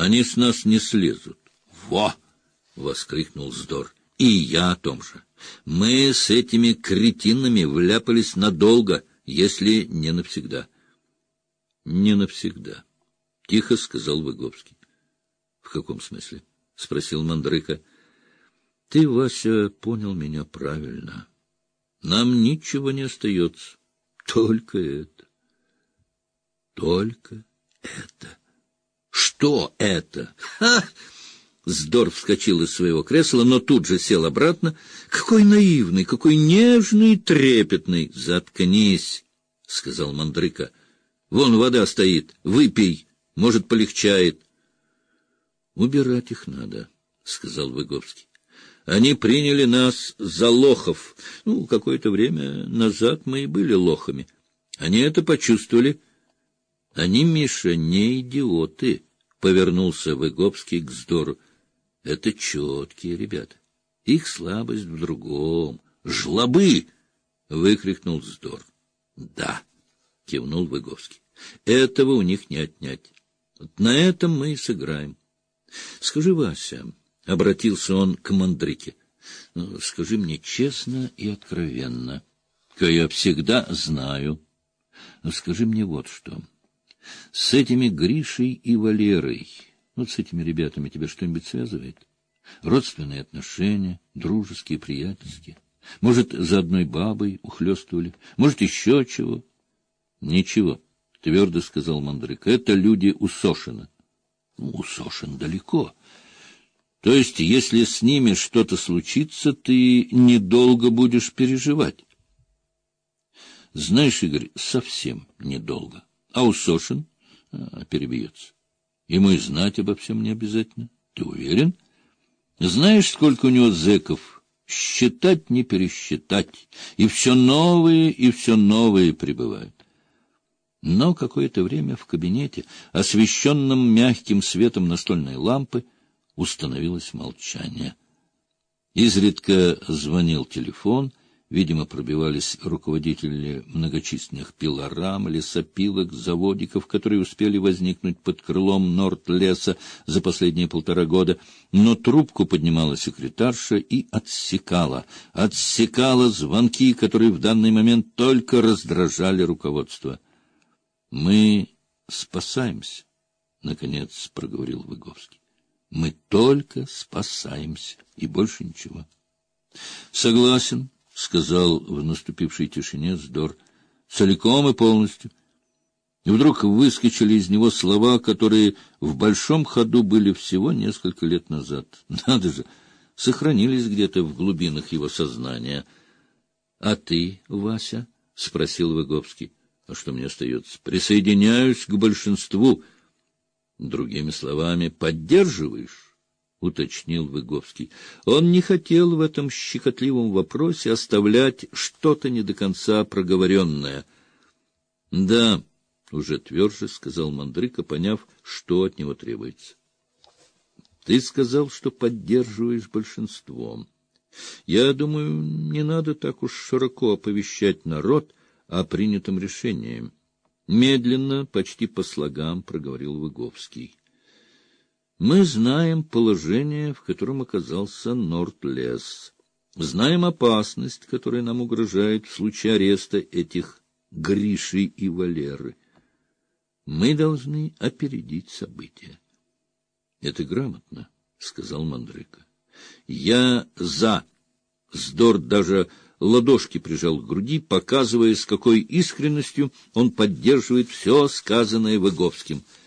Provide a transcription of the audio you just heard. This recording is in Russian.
Они с нас не слезут. Во! — воскликнул Здор. И я о том же. Мы с этими кретинами вляпались надолго, если не навсегда. — Не навсегда, — тихо сказал Выговский. — В каком смысле? — спросил Мандрыка. — Ты, Вася, понял меня правильно. Нам ничего не остается, только это. Только это. Что это? Ха! Здор вскочил из своего кресла, но тут же сел обратно. Какой наивный, какой нежный и трепетный. Заткнись, — сказал Мандрыка. Вон вода стоит, выпей, может, полегчает. Убирать их надо, — сказал Выговский. Они приняли нас за лохов. Какое-то время назад мы и были лохами. Они это почувствовали. Они, Миша, не идиоты, — повернулся Выговский к Здору. Это четкие ребята. Их слабость в другом. Жлобы! — выкрикнул Здор. Да, — кивнул Выговский. Этого у них не отнять. Вот на этом мы и сыграем. Скажи, Вася, — обратился он к Мандрыке, — скажи мне честно и откровенно, что я всегда знаю. Скажи мне вот что. С этими Гришей и Валерой, с этими ребятами тебя что-нибудь связывает? Родственные отношения, дружеские, приятельские? Может, за одной бабой ухлёстывали? Может, еще чего? Ничего, — твердо сказал Мандрыка. Это люди у Сошина. У Сошин далеко. То есть, если с ними что-то случится, ты недолго будешь переживать. Знаешь, Игорь, совсем недолго. А у Сошин перебьется. Ему и знать обо всем не обязательно. Ты уверен? Знаешь, сколько у него зэков? Считать не пересчитать. И все новые прибывают. Но какое-то время в кабинете, освещенном мягким светом настольной лампы, установилось молчание. Изредка звонил телефон, видимо, пробивались руководители многочисленных пилорам, лесопилок, заводиков, которые успели возникнуть под крылом Норд-леса за последние 1,5 года, но трубку поднимала секретарша и отсекала звонки, которые в данный момент только раздражали руководство. — Мы спасаемся, — наконец проговорил Выговский. — Мы только спасаемся, и больше ничего. — Согласен, — сказал в наступившей тишине Здор, — целиком и полностью. И вдруг выскочили из него слова, которые в большом ходу были всего несколько лет назад. Надо же, сохранились где-то в глубинах его сознания. — А ты, Вася? — спросил Выговский. — А что мне остается? Присоединяюсь к большинству. Другими словами, поддерживаешь? — уточнил Выговский. Он не хотел в этом щекотливом вопросе оставлять что-то не до конца проговоренное. — Да, — уже тверже сказал Мандрыка, поняв, что от него требуется. — Ты сказал, что поддерживаешь большинством. Я думаю, не надо так уж широко оповещать народ о принятом решении. Медленно, почти по слогам, проговорил Выговский. Мы знаем положение, в котором оказался Норд-лес. Знаем опасность, которая нам угрожает в случае ареста этих Гриши и Валеры. Мы должны опередить события. — Это грамотно, — сказал Мандрыка. — Я за. Здор даже ладошки прижал к груди, показывая, с какой искренностью он поддерживает все сказанное Выговским.